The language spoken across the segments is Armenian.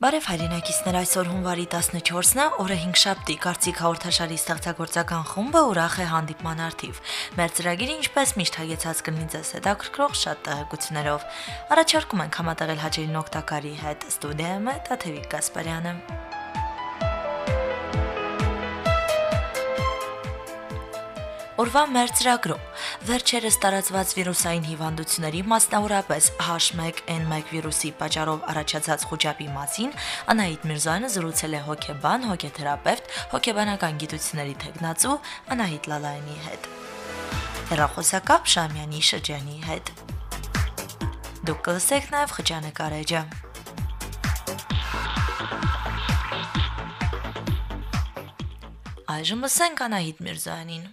Բարև հայրենակիցներ, այսօր հունվարի 14-ն է, օրը 5-շաբթի, Կարծիք հաղորդաշարի ստեղծագործական խումբը ուրախ է հանդիպման արդիվ։ Մեր ծրագիրը ինչպես միշտ հագեցած կլինի ձեզ հետաքրքրող շատ տեղեկություններով։ Առաջարկում ենք համատեղել հաճելին օգտակարի հետ, ստուդիայում է Տաթևիկ Գասպարյանը։ Օրվա մեր ծրագրում վերջերս տարածված վիրուսային հիվանդությունների, մասնավորապես H1N1 վիրուսի պատճառով առաջացած խուճապի մասին Անահիտ Միրզոյանը զրուցել է հոգեբան, հոգեթերապևտ, հոգեբանական գիտությունների թեկնածու Անահիտ Լալայանի հետ։ Հեռախոսակապ Շամյանի շրջանի հետ։ Դուք կլսեք նաև խճանկար էջը։ Այժմ լսենք Անահիտ Միրզոյանին։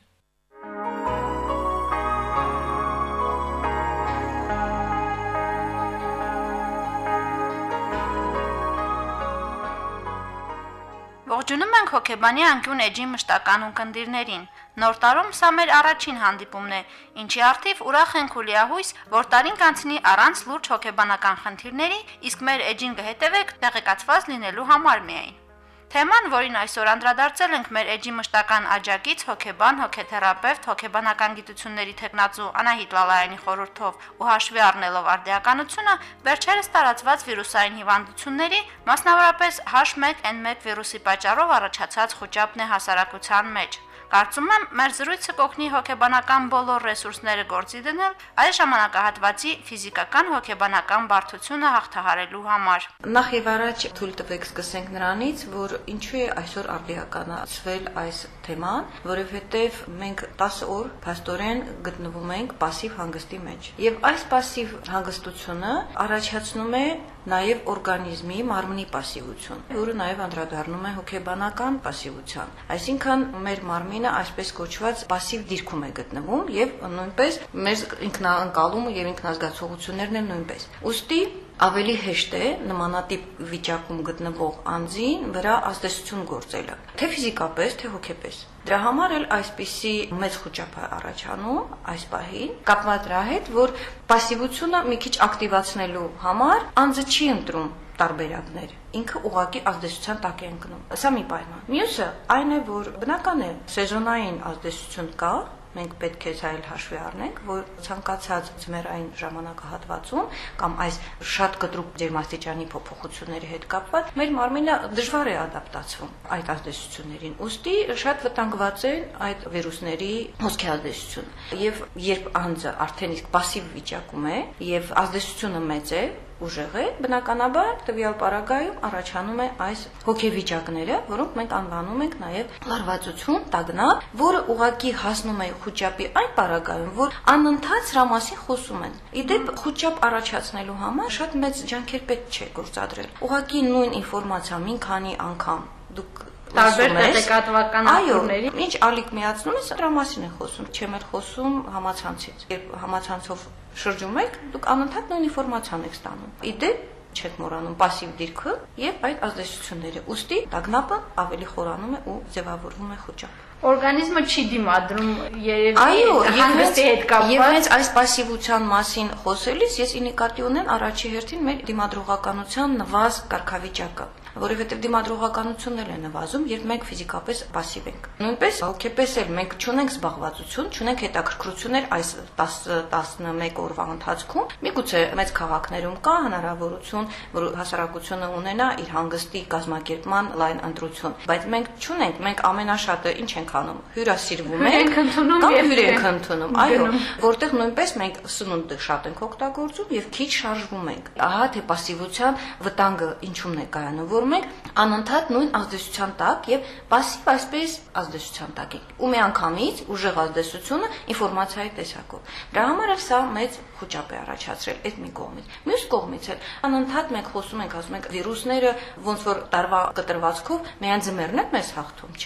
Ողջունում ենք հոգեբանի անկյուն էջի մշտական ունկնդիրներին։ Նոր տարում սա մեր առաջին հանդիպումն է, ինչի արդիվ ուրախ ենք ու լիահույս, որ տարին կանցնի առանց լուրջ հոգեբանական խնդիրների, իսկ մեր էջին կհետևեք տեղեկացված լինելու համար միայն։ Թեման, որին այսօր անդրադարձել ենք մեր էջի մշտական աջակից, հոգեբան, հոգեթերապևտ, հոգեբանական գիտությունների թեկնածու Անահիտ Լալայանի խորհրդով ու հաշվի առնելով արդիականությունը, վերջերս տարածված վիրուսային հիվանդությունների, մասնավորապես H1N1 վիրուսի պատճառով առաջացած խուճապն է հասարակության մեջ։ Կարծում եմ, մեր զրույցը կօգնի հոգեբանական բոլոր ռեսուրսները գործի դնել այս ժամանակահատվածի ֆիզիկական հոգեբանական բարդությունը հաղթահարելու համար։ Նախ եւ առաջ թույլ տվեք սկսենք նրանից, որ ինչու է այսօր արդիականացվել այս թեման, որովհետեւ մենք 10 օր փաստորեն գտնվում ենք пассив հանգստի մեջ։ Եվ այս пассив հանգստությունը առաջացնում է նաև օրգանիզմի մարմնի пассивություն, որը նաև անդրադառնում է հոգեբանական пассивության։ Այսինքն մեր մարմինը այսպես կոչված пассив դիրքում է գտնվում եւ նույնպես մեր ինքնաընկալումը եւ ինքնազգացողություններն էլ նույնպես։ Ուստի ավելի հեշտ է նմանատիպ վիճակում գտնվող անձին վրա ազդեցություն գործելը, թե ֆիզիկապես, թե հոգեպես։ Դրա համար էլ այսպիսի մեծ խուճապ է առաջանում այս պահին, կապված դրա հետ, որ пассивությունը մի քիչ ակտիվացնելու համար անձը չի ընտրում տարբերակներ, ինքը ուղղակի ազդեցության տակ է ընկնում։ Սա մի պայման։ Մյուսը այն է, որ բնական է սեզոնային ազդեցություն կա, մենք պետք է այլ հաշվի առնենք, որ ցանկացած ձմեռային ժամանակահատվածում կամ այս շատ կտրուկ ջերմաստիճանի փոփոխությունների հետ կապված մեր մարմինը դժվար է ադապտացվում այդ ազդեցություններին։ Ուստի շատ վտանգված է այդ վիրուսների հոսքի ազդեցությունը։ Եվ երբ անձը արդեն իսկ пассив վիճակում է եւ ազդեցությունը մեծ է, ուժեղ է, բնականաբար տվյալ պարագայում առաջանում է այս հոգեվիճակները, որոնք մենք անվանում ենք նաև լարվածություն, տագնապ, որը ուղղակի հասնում է խուճապի այն պարագայում, որ անընդհատ սրա մասին խոսում են։ Իդեպ խուճապ առաջացնելու համար շատ մեծ ջանքեր պետք չէ գործադրել։ Ուղղակի նույն ինֆորմացիա մի քանի անգամ դուք տարբեր տեղեկատվական աղբյուրների ինչ ալիք միացնում ես, դրա մասին է խոսում, չեմ էլ խոսում համացանցից։ Երբ համացանցով շրջում եք, դուք անընդհատ նույն ինֆորմացիան եք ստանում։ Իդեպ չեք մոռանում пассив դիրքը եւ այդ ազդեցությունները։ Ուստի տագնապը ավելի խորանում է ու ձևավորվում է խուճապ։ Օրգանիզմը չի դիմադրում երևի հանգստի հետ կապված։ Եվ հենց այս пассивության մասին խոսելիս ես ի նկատի ունեմ առաջի հերթին մեր դիմադրողականության նվազ կարգավիճակը, որովհետև դիմադրողականությունն էլ է նվազում, երբ մենք ֆիզիկապես пассив ենք։ Նույնպես հոգեպես էլ մենք չունենք զբաղվածություն, չունենք հետաքրքրություններ այս 10-11 օրվա ընթացքում։ Միգուցե մեծ քաղաքներում կա հնարավորություն, որ հասարակությունը ունենա իր հանգստի կազմակերպման լայն ընտրություն, բայց մենք չունենք, մենք ամենաշատը ինչ ենք անում, հյուրասիրվում ենք կամ հյուր ենք ընդունում, այո, որտեղ նույնպես մենք սնունդը շատ ենք օգտագործում եւ քիչ շարժվում ենք։ Ահա թե пассивության վտանգը ինչումն է կայանում, որ մենք անընդհատ նույն ազդեցության տակ եւ пассив այսպես ազդեցության տակ ենք։ Ու մի անգամից ուժեղ ազդեցությունը ինֆորմացիայի տեսակով։ Դրա համար էլ սա մեծ խուճապ է առաջացրել այդ մի կողմից։ Մյուս կողմից էլ անընդհատ մենք խոսում ենք, ասում ենք վիրուսները ոնց որ տարվա կտրվածքով միայն ձմեռն է մեզ հաղթում, չէ՞։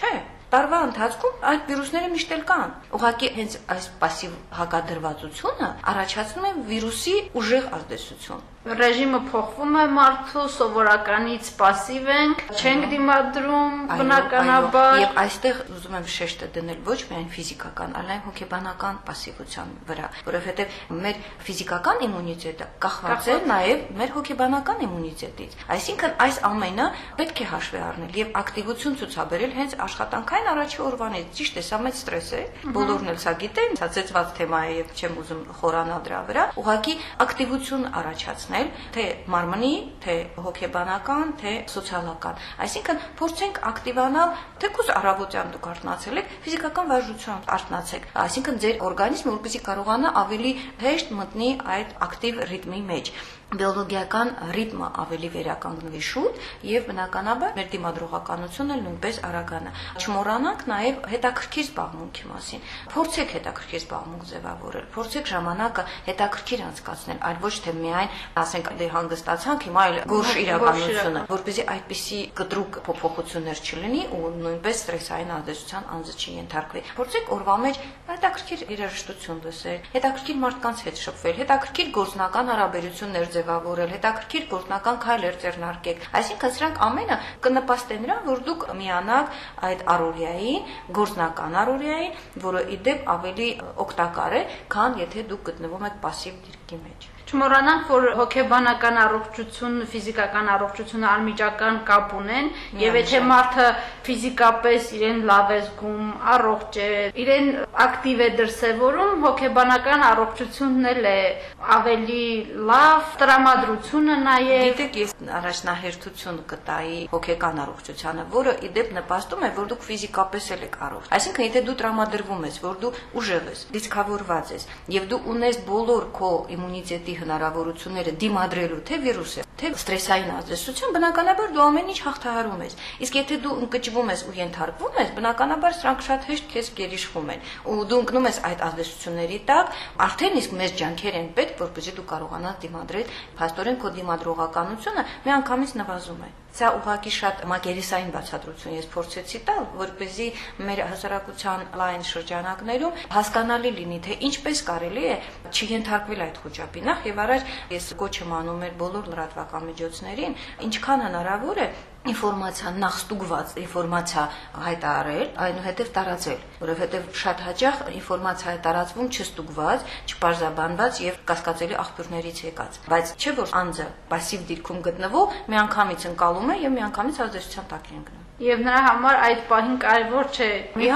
Տարվա ընթացքում այդ վիրուսները միշտ էլ կան։ Ուղղակի հենց այս пассив հակադրվածությունը առաջացնում է վիրուսի ուժեղ ազդեցություն։ Ռեժիմը փոխվում է մարդու սովորականից пассив ենք, չենք դիմադրում բնականաբար։ Եվ այստեղ ուզում եմ շեշտը դնել ոչ միայն ֆիզիկական, այլ հոգեբանական пассивության վրա, որովհետև մեր ֆիզիկական իմունիտետը կախված է նաև մեր հոգեբանական իմունիտետից։ Այսինքն այս ամենը պետք է հաշվի առնել եւ ակտիվություն ցուցաբերել հենց աշխատանքային առաջի օրվանից։ Ճիշտ է, սա մեծ ստրես է, բոլորն էլ սա գիտեն, սա ծեծված թեմա է եւ չեմ ուզում խորանալ դրա վրա։ Ուղղակի ակտիվություն առաջացնել, թե մարմնի, թե հոգեբանական, թե սոցիալական։ Այսինքն փորձենք ակտիվանալ, թեկուզ առավոտյան դուք արթնացել եք, ֆիզիկական վարժությամբ արթնացեք։ Այսինքն ձեր օրգանիզմը որպեսզի կարողանա ավելի հեշտ մտնի այդ ակտիվ ռիթմի մեջ։ Բիոլոգիական ռիթմը ավելի վերականգնվի շուտ եւ բնականաբար մեր դիմադրողականությունը նույնպես արագանա։ Չմոռանանք նաեւ հետաքրքիր զբաղմունքի մասին։ Փորձեք հետաքրքիր զբաղմունք ձևավորել, փորձեք ժամանակը հետաքրքիր անցկացնել, այլ ոչ թե միայն ասենք դե հանգստացանք, հիմա այլ գորշ իրականությունը, որպեսզի այդպիսի կտրուկ փոփոխություններ չլինի ու նույնպես ստրեսային ազդեցության անձը չի ենթարկվի։ Փորձեք օրվա մեջ հետաքրքիր երաժշտություն լսել, հետաքրքիր մարդկանց հետ շփվել, հետաքրքիր գործնական հարաբերություններ ձևավորել, հետաքրքիր գործնական քայլեր ձեռնարկեք։ Այսինքն սրանք ամենը կնպաստեն նրան, որ դուք միանաք այդ առօրյային, գործնական առօրյային, որը ի դեպ ավելի օգտակար է, քան եթե դուք գտնվում եք пассив դիրքի մեջ։ Չմոռանանք, որ հոգեբանական առողջություն, ֆիզիկական առողջությունը անմիջական կապ ունեն, եւ եթե մարդը ֆիզիկապես իրեն լավ է զգում, առողջ է, իրեն ակտիվ է դրսևորում, հոգեբանական առողջությունն էլ է ավելի լավ, տրամադրությունը նաեւ։ Գիտեք, ես առաջնահերթություն կտայի հոգեկան առողջությանը, որը ի դեպ նպաստում է, որ դուք ֆիզիկապես եք առողջ։ Այսինքն, եթե դու տրամադրվում ես, որ դու ուժեղ ես, լիցքավորված ես, եւ դու ունես բոլոր քո իմունիտետի հնարավորությունները դիմադրելու թե վիրուսը, թե ստրեսային ազդեցություն, բնականաբար դու ամեն ինչ հաղթահարում ես։ Իսկ եթե դու ընկճվում ես ու ենթարկվում ես, բնականաբար սրանք շատ հեշտ քեզ գերիշխում են։ Ու դու ընկնում ես այդ ազդեցությունների տակ, արդեն իսկ մեծ ջանքեր են պետք, որպեսզի դու կարողանաս դիմադրել, փաստորեն քո դիմադրողականությունը միանգամից նվազում է։ Սա ուղղակի շատ մակերեսային բացատրություն ես փորձեցի տալ, որպեսզի մեր հասարակության լայն շրջանակներում հասկանալի լինի, թե ինչպես կարելի է չենթարկվել այդ խոճապի։ Նախ եւ առաջ ես կոչ եմ անում մեր բոլոր լրատվական միջոցներին, ինչքան հնարավոր է ինֆորմացիա նախ ստուգված ինֆորմացիա հայտարարել, այնուհետև տարածել, որովհետև շատ հաճախ ինֆորմացիա է տարածվում չստուգված, չպարզաբանված եւ կասկածելի աղբյուրներից եկած։ Բայց չէ որ անձը пассив դիրքում գտնվող միանգամից ընկալում է եւ միանգամից ազդեցության տակ է ընկնում։ Եվ նրա համար այդ պահին կարևոր չէ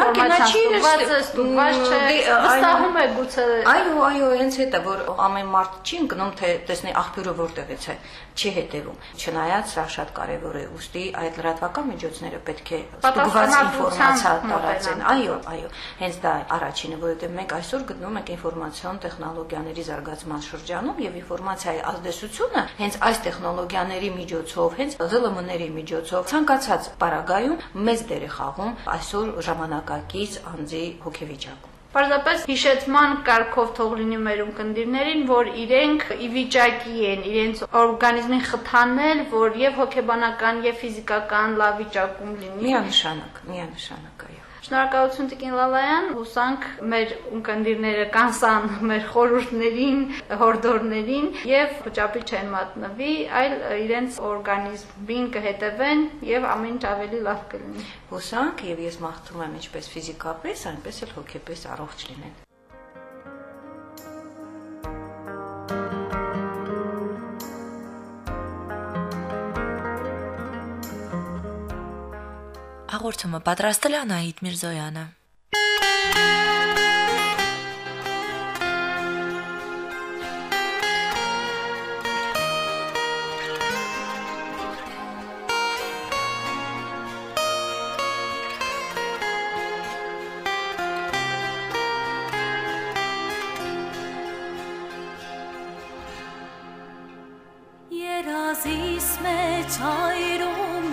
ինֆորմացիան ստուգված չէ, վստահում է գուցե։ Այո, հենց հետո որ ամեն մարդ չի ընկնում, թե տեսնի աղբյուրը որտեղից է, չի հետևում։ Չնայած սա շատ կարևոր է, ուստի այդ լրատվական միջոցները պետք է ստուգված ինֆորմացիա տարածեն։ Այո, հենց դա է առաջինը, որովհետև մենք այսօր գտնվում ենք ինֆորմացիոն տեխնոլոգիաների զարգացման շրջանում եւ ինֆորմացիայի ազդեցությունը հենց այս տեխնոլոգիաների միջոցով, հենց ԶԼՄ-ների միջոցով ցանկացած պարագայում մեծ դեր է խաղում այսօր ժամանակակից անձի հոգեվիճակում։ Պարզապես հիշեցման կարգով թող լինի մեր ունկնդիրներին, որ իրենք ի վիճակի են իրենց օրգանիզմին խթանել, որ եւ հոգեբանական եւ ֆիզիկական լավ վիճակում լինի։ Միանշանակ, այո։ Շնորհակալություն Տիկին Լալայան, հուսանք մեր ունկնդիրները կանսան մեր խորհուրդներին, հորդորներին եւ խոճապի չեն մատնվի, այլ իրենց օրգանիզմին կհետևեն եւ ամեն ինչ ավելի լավ կլինի։ Հուսանք եւ ես մաղթում եմ ինչպես ֆիզիկապես, այնպես էլ հոգեպես առողջ լինեն։ Հաղորդումը պատրաստել է Անահիտ Միրզոյանը։ Երազիս մեջ այրում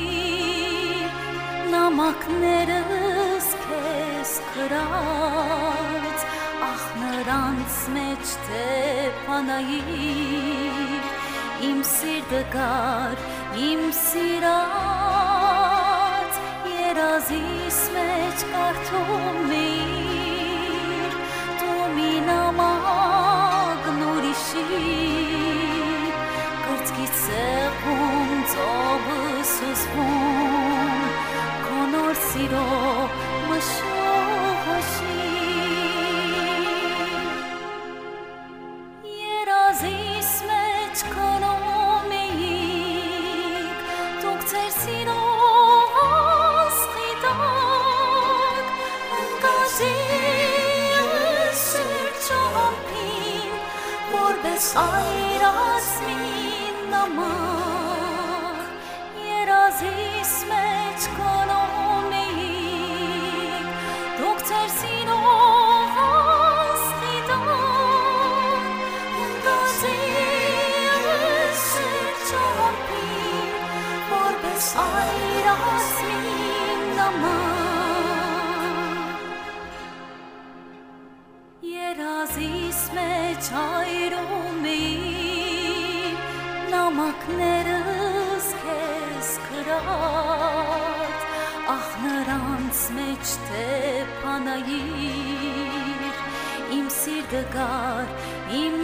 նամակներս քեզ կրած, ախ նրանց մեջ թե պանայիր, իմ սիրտը գար, իմ սիրած, երազիս մեջ կարդում էիր դու մի նամակն ուրիշի կրծքից սեղում ծովը սուզվում քո նոր սիրո մշողոշի երազիս մեջ կնում էիք դուք ձեր սիրո ասխիտակ ընկաժի շրջամփին որպես այրած մի նամակ երազիս մեջ կնում էիք դուք ձեր սիրո այրած մի նամակ երազիս մեջ այրում էի նամակներս քեզ գրած ախ նրանց մեջ թե փանայիր իմ սիրտը գար իմ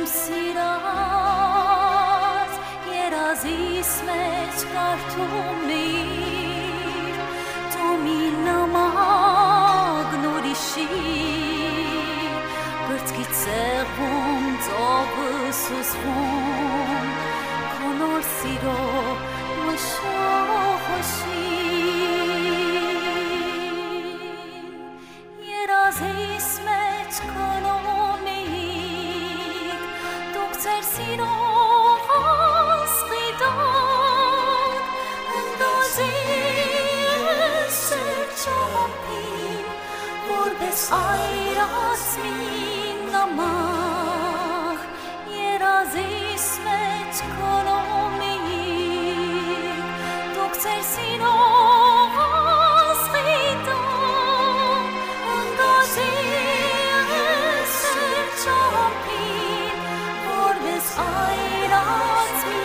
սիրած երազիս մեջ կարդում էիր դու մի նամակն ուրիշի կրծքից սեղում ծովը սուզվում քո նոր սիրո մշողոշին երազիս մեջ կնում էիք դուք ձեր սիրո որպես այրած մի նամակ երազիս մեջ կնում էիք դուք ձեր սիրո ասխիտակ ընկաժի շրջամփին որպես այրած մի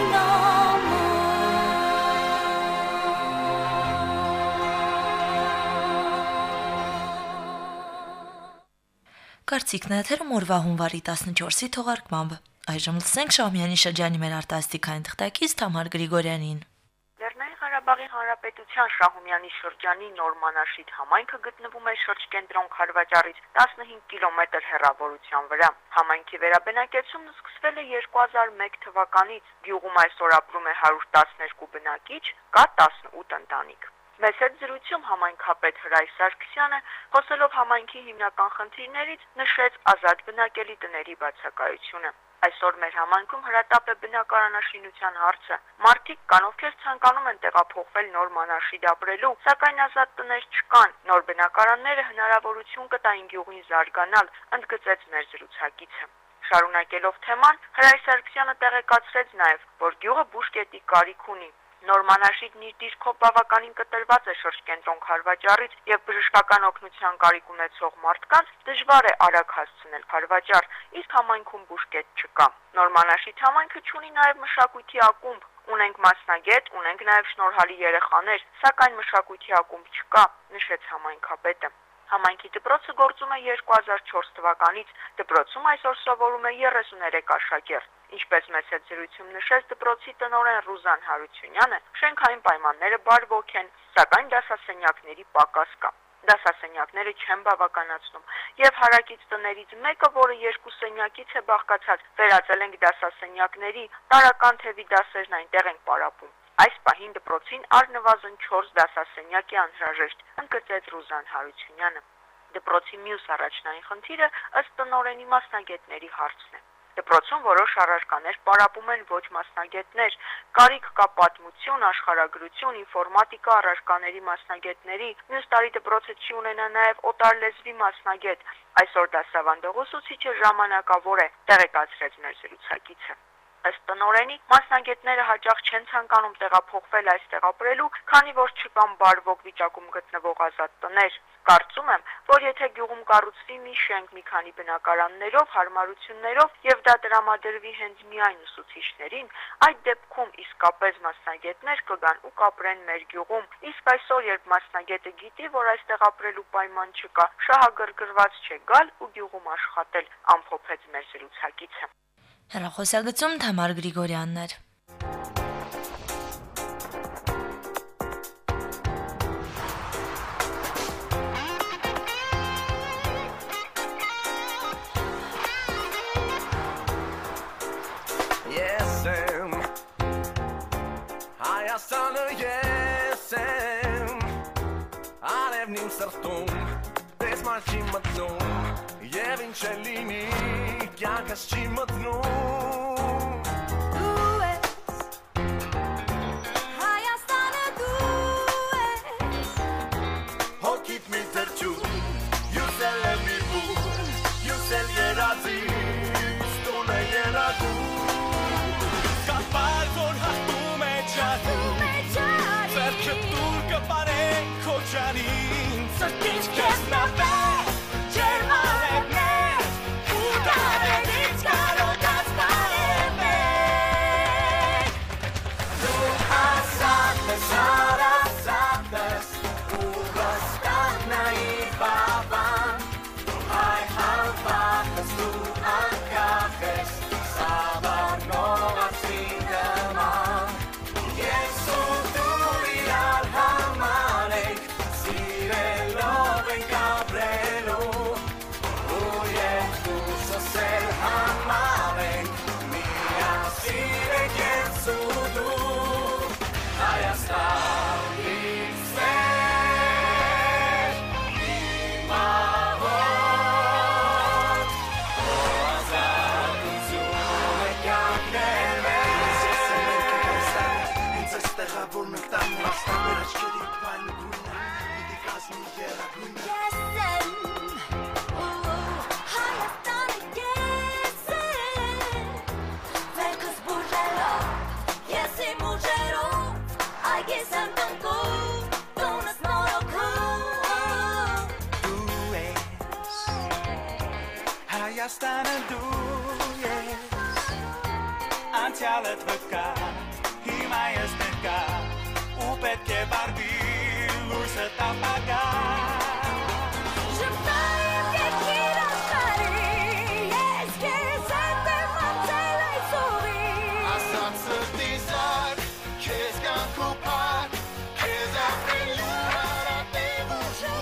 Կարծիքն է եթերում օրվա հունվարի 14-ի թողարկմամբ։ Այժմ լսենք Շահումյանի շրջանի մեր արտասթիկային թղթակից Թամար Գրիգորյանին։ Լեռնային Ղարաբաղի Հանրապետության Շահումյանի շրջանի Նորմանաշիթ համայնքը գտնվում է շրջկենտրոն Խարվաճառից 15 կիլոմետր հեռավորության վրա։ Համայնքի վերաբնակեցումն սկսվել է 2001 թվականից։ Գյուղում այսօր ապրում է 112 բնակիչ, կա 18 ընտանիք։ Մեծ հետ զրույցում համայնքապետ Հրայ Սարգսյանը, խոսելով համայնքի հիմնական խնդիրներից, նշեց ազատ բնակելի տների բացակայությունը։ Այսօր մեր համայնքում հրատապ է բնակարանաշինության հարցը։ Մարդիկ կան, ովքեր ցանկանում են տեղափոխվել նոր մանաշիդ ապրելու, սակայն ազատ տներ չկան։ Նոր բնակարանները հնարավորություն կտային գյուղին զարգանալ, ընդգծեց մեր զրուցակիցը։ Շարունակելով թեման, Հրայ Սարգսյանը տեղեկացրեց նաև, որ գյուղը բուժկետի կարիք ունի։ Նորմանաշիդն իր դիրքով բավականին կտրված է շրջկենտրոն Խարվաճառից եւ բժշկական օգնության կարիք ունեցող մարդկանց դժվար է արագ հասցնել Խարվաճառ, իսկ համայնքում բուժկետ չկա։ Նորմանաշիդ համայնքը ունի նաեւ մշակույթի ակումբ, ունենք մասնագետ, ունենք նաեւ շնորհալի երեխաներ, սակայն մշակույթի ակումբ չկա, նշեց համայնքապետը։ Համայնքի դպրոցը գործում է 2004 թվականից, դպրոցում այսօր սովորում է 33 աշակերտ։ Ինչպես մեծ հետ զրույցում նշեց դպրոցի տնօրեն Ռուզան Հարությունյանը, շենքային պայմանները բարվոք են, սակայն դասասենյակների պակաս կա։ Դասասենյակները չեն բավականացնում, եւ հարակից տներից մեկը, որը 2 սենյակից է բաղկացած, վերածել ենք դասասենյակների, տարական թևի դասերն այնտեղ են պարապում։ Այս պահին դպրոցին առնվազն 4 դասասենյակ է անհրաժեշտ, ընդգծեց Ռուզան Հարությունյանը։ Դպրոցի մյուս առաջնային խնդիրը ըստ տնօրենի մասնագետների հարցն է։ Դպրոցում որոշ առարկաներ պարապում են ոչ մասնագետներ, կարիք կա պատմություն, աշխարհագրություն, ինֆորմատիկա առարկաների մասնագետների, մյուս տարի դպրոցը չի ունենա նաև օտար լեզվի մասնագետ։ Այսօր դասավանդող ուսուցիչը ժամանակավոր է, տեղեկացրեց մեր զրուցակիցը։ Ըստ տնօրենի, մասնագետները հաճախ չեն ցանկանում տեղափոխվել այստեղ ապրելու, քանի որ չկան բարվոք վիճակում գտնվող ազատ տներ։ Կարծում եմ, որ եթե գյուղում կառուցվի մի շենք մի քանի բնակարաններով, հարմարություններով եւ դա տրամադրվի հենց միայն ուսուցիչներին, այդ դեպքում իսկապես մասնագետներ կգան ու կապրեն մեր գյուղում։ Իսկ այսօր, երբ մասնագետը գիտի, որ այստեղ ապրելու պայման չկա, շահագրգռված չէ գալ ու գյուղում աշխատել, ամփոփեց մեր զրուցակիցը։ Հեռախոսագծում Թամար Գրիգորյանն էր։ Հայաստանը ես եմ, արևն իմ սրտում, տեսմար չի մտնում, և ինչ է լինի, կյանքս չի մտնում։ Դու ես, Հայաստանը դու ես, Հոգիդ մի թրջում, յուսել է մի բուն, յուսել երազի, ստուն է երագում, կապար որ հաստում է չարում, Սերքը դուր կպարեն քո ճարին, Սրտինչ կեզ նավեր, ջերմանևներ, ու կարերից կարոտած բարևներ, Դու ազատ ես, հարազատ ես, ու վստահ նայիր բավան, Հայ հավատ ես, դու անկախ ես, Սավառնող ածի նման, Ես ու դու իրար համար ենք, Սիրելով ենք ապրելու, Ու երկուսս էլ համար ենք, Միասին ենք ես ու դու, Հայաստան իմ սեր, իմ աղոտ, Քո ազատությունը կյանքներ մեր, Հենց այստեղ որ մենք տան Հայաստան մեր աչքերի պայլը գույնը, Պիտի կազմի երագույնը, ես եմ, Հայաստանը ես եմ, վերքս բուժելով, ես իմ ուժերով, այ ես եմ տնկում, տունս նորոգում, Դու ես, Հայաստանը դու ես, Անցյալդ վկա, հիմա ես ներկա, Ու պետք է վարդի լույսը տապագա, Շպտայիմ երկիր աշխարի, ես քեզ եմ անցել այսօրի, Ասած սրտի զար, քեզ կյանքու պար, Քեզ ապրելու հարատև ուժու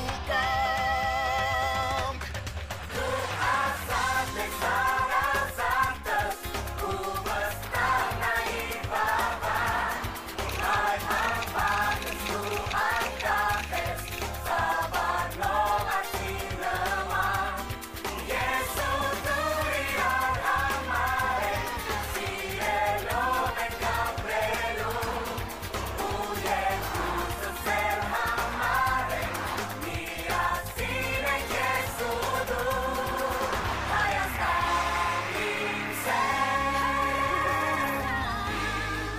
կանք, Դու ազատ ես, հարազատ ես, ու վստահ նայիր բավան, Հայ հավատ ես, դու անկախ ես, Սավառնող ածի նման, Ես ու դու իրար համար ենք, Սիրելով ենք ապրելու, Ու երկուսս էլ համար ենք, Միասին ենք ես ու դու, Հայաստան իմ սեր, իմ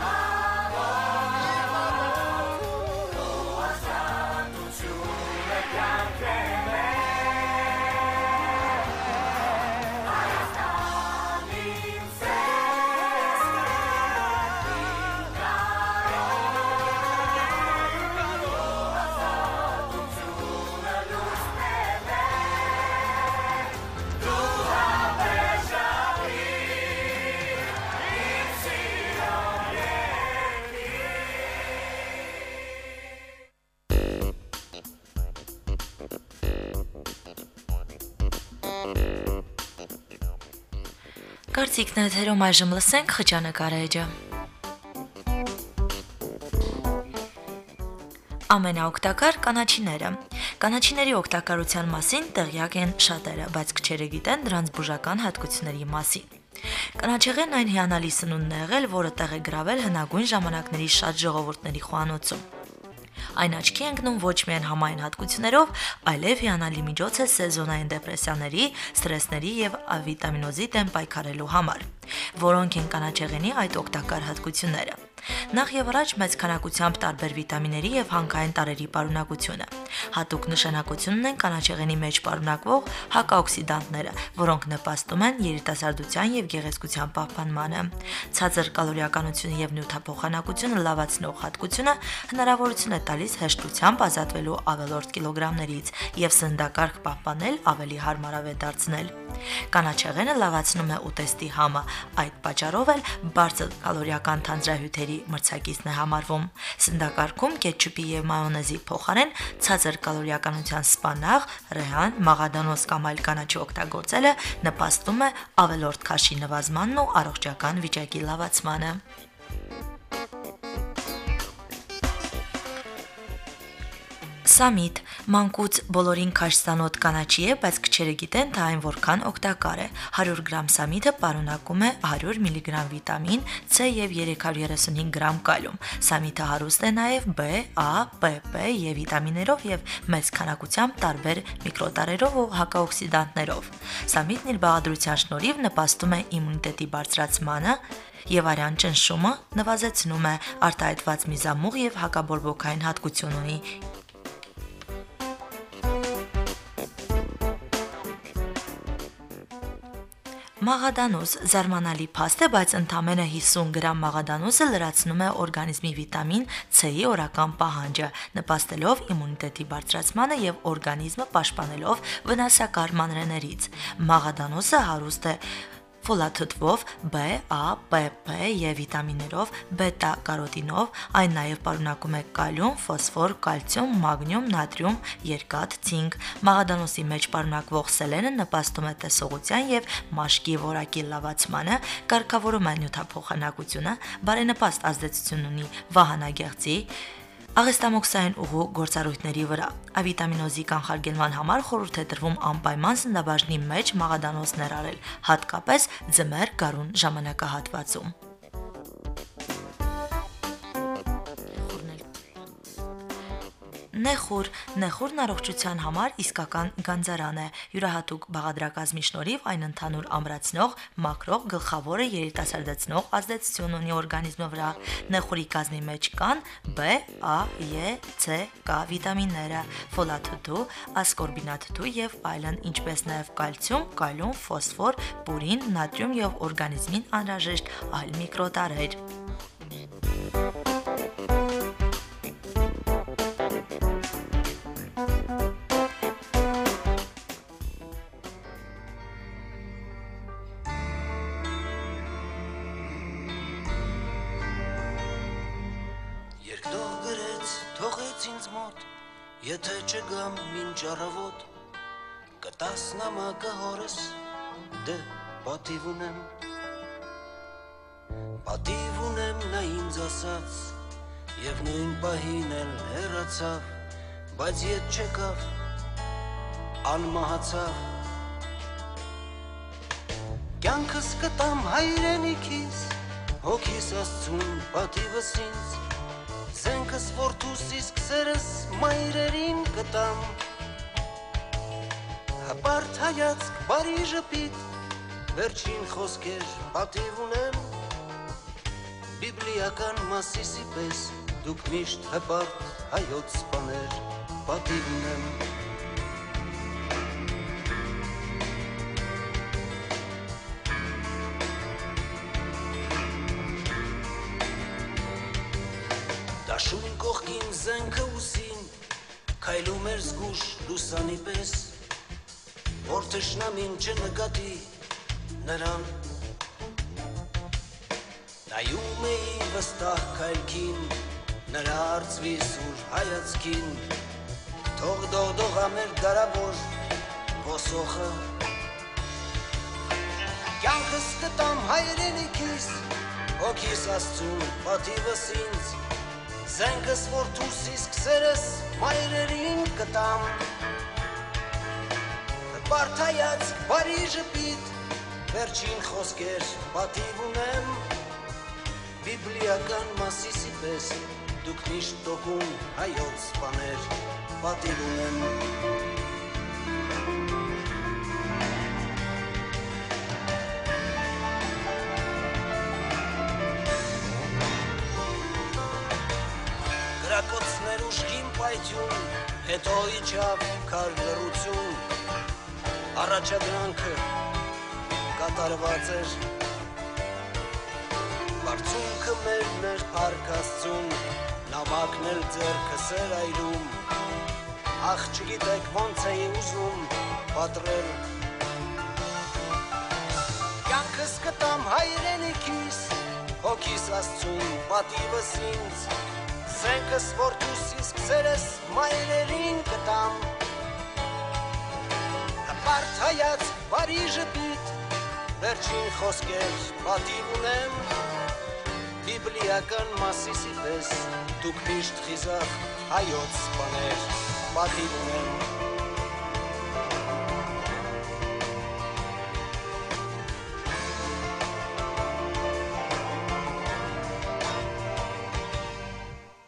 աղոտ, Քո ազատությունը կյանքեր մեր, Հայաստան իմ սեր, իմ կարոտ, ազատությունը լուսներ մեր, Դու հավերժահիր, իմ սիրո Կարծիքն եթերում այժմ լսենք խճանկար էջը։ Ամենաօգտակար կանաչիները։ Կանաչիների օգտակարության մասին տեղյակ են շատերը, բայց քչերը գիտեն դրանց բուժական հատկությունների մասին։ Կանաչեղենն այն հիանալի սնունդն է եղել, որը տեղ է գրավել հնագույն ժամանակների շատ ժողովուրդների խոհանոցում։ Այն աչքի է ընկնում ոչ միայն համային հատկություններով, այլև հիանալի միջոց է սեզոնային դեպրեսիաների, սթրեսների եւ ավիտամինոզի դեմ պայքարելու համար, որոնք են կանաչեղենի այդ օգտակար հատկությունները։ Նախ եւ առաջ մեծ քանակությամբ տարբեր վիտամինների եւ հանքային տարրերի պարունակությունը։ Հատուկ նշանակություն ունեն կանաչեղենի մեջ պարունակվող հակաօքսիդանտները, որոնք նպաստում են երիտասարդության եւ գեղեցկության պահպանմանը։ Ցածր կալորիականությունը եւ նյութափոխանակությունը լավացնող հատկությունը հնարավորություն է տալիս հեշտությամբ ազատվելու ավելորդ կիլոգրամներից եւ սննդակարգ պահպանել ավելի հարմարավետ դարձնել։ Կանաչեղենը լավացնում է ուտեստի համը, այդ պատճառով էլ բարձր կալորիական թանձրահյութերի մրցակիցն է համարվում։ Սննդակարգում կետչուպի եւ մայոնեզի փոխարեն ցածր կալորիականության սպանաղ, ռեհան, մաղադանոս կամ այլ կանաչի օգտագործելը նպաստում է ավելորդ քաշի նվազմանն ու առողջական վիճակի լավացմանը։ Սամիտ մանկուց բոլորին քաշսանոթ կանաչի է, բայց քչերը գիտեն, թե այն որքան օգտակար է։ 100 գրամ սամիթը պարունակում է 100 միլիգրամ վիտամին C եւ 335 գրամ կալիում։ Սամիթը հարուստ է նաեւ B, A, PP եւ վիտամիններով եւ մեծ քանակությամբ տարբեր միկրոտարերով ու հակաօքսիդանտներով։ Սամիթն իր բաղադրության շնորհիվ նպաստում է իմունիտետի բարձրացմանը եւ արյան ճնշումը նվազեցնում է, արտահայտված միզամուղ եւ հակաբորբոքային հատկություն ունի։ Մաղադանոս զարմանալի փաստ է, բայց ընդամենը 50 գրամ մաղադանոսը լրացնում է օրգանիզմի վիտամին C-ի օրական պահանջը, նպաստելով իմունիտետի բարձրացմանը եւ օրգանիզմը պաշտպանելով վնասակար մանրէներից։ Մաղադանոսը հարուստ է ֆոլաթթվով, B, A, PP եւ վիտամիններով, բետա-կարոտինով, այն նաեւ պարունակում է կալիում, ֆոսֆոր, կալցիում, մագնիում, նատրիում, երկաթ, ցինկ։ Մաղադանոսի մեջ պարունակվող սելենը նպաստում է տեսողության եւ մաշկի որակի լավացմանը, կարգավորում է նյութափոխանակությունը, բարենպաստ ազդեցություն ունի վահանագեղձի, աղեստամոքսային ուղու գործառույթների վրա։ Ավիտամինոզի կանխարգելման համար խորհուրդ է տրվում անպայման սննդաբաժնի մեջ մաղադանոս ներառել, հատկապես ձմեռ գարուն ժամանակահատվածում։ Նեխուրն առողջության համար իսկական գանձարան է։ Յուրահատուկ բաղադրակազմի շնորհիվ այն ընդհանուր ամրացնող, մաքրող, գլխավորը երիտասարդացնող ազդեցություն ունի օրգանիզմի վրա։ Նեխուրի կազմի մեջ կան B, A, E, C, K վիտամինները, ֆոլաթթու, ասկորբինաթթու եւ այլն, ինչպես նաեւ կալցիում, կալիում, ֆոսֆոր, պուրին, նատրիում եւ օրգանիզմին անհրաժեշտ այլ միկրոտարրեր։ Երկտող գրեց, թողեց ինձ մոտ, եթե չգամ մինչ առավոտ, կտաս նամակը հորս, դե պատիվ ունեմ, նա ինձ ասաց, և նույն պահին էլ հեռացավ, բայց ետ չեկավ, անմահացավ, կյանքս կտամ հայրենիքիս, հոգիս աստծուն պատիվս ինձ, զենքս որդուս իսկ սերս մայրերին կտամ, հպարտ հայացք բարի ժպիտ, վերջին խոսքեր պատիվ ունեմ, բիբլիական մասիսի պես, դուք միշտ հպարտ հայոց սպաներ պատիվ ունեմ։ Դաշույն կողքին զենքը ուսին, քայլում էր զգուշ լուսանի պես, որ թշնամին չնկատի նրան, նայում էի վստահ քայլքին, նրա արծվի սուր հայացքին, թող դողդողա մեր դարավոր ոսոխը, կյանքս կտամ հայրենիքիս, հոգիս աստծուն պատիվս ինձ, զենքս որդուս իսկ սերս մայրերին կտամ, հպարտ հայացք բարի ժպիտ, վերջին խոսքեր պատիվ ունեմ, բիբլիական մասիսի պես, դուք միշտ տոկուն հայոց բաներ պատիվ ունեմ Գրակոցներ ուշքին պայթյուն հետո իջավ քար լռություն առաջադրանքը կատարված էր Բարձունքը մերն էր փառք Աստծուն նամակն էլ ձեռքս էր այրում ախ չգիտեք ոնց էի ուզում պատրել Կյանքս կտամ հայրենիքիս հոգիս Աստծուն պատիվս ինձ Սենքս որդուս իսկ ձերս մայրերին կտամ Հպարտ հայաց բարի ժպիտ Վերջին խոսքեր պատիվ ունեմ Բիբլիական մասիսի պես Դուք միշտ խիզախ հայոց բաներ պատիվ ունեմ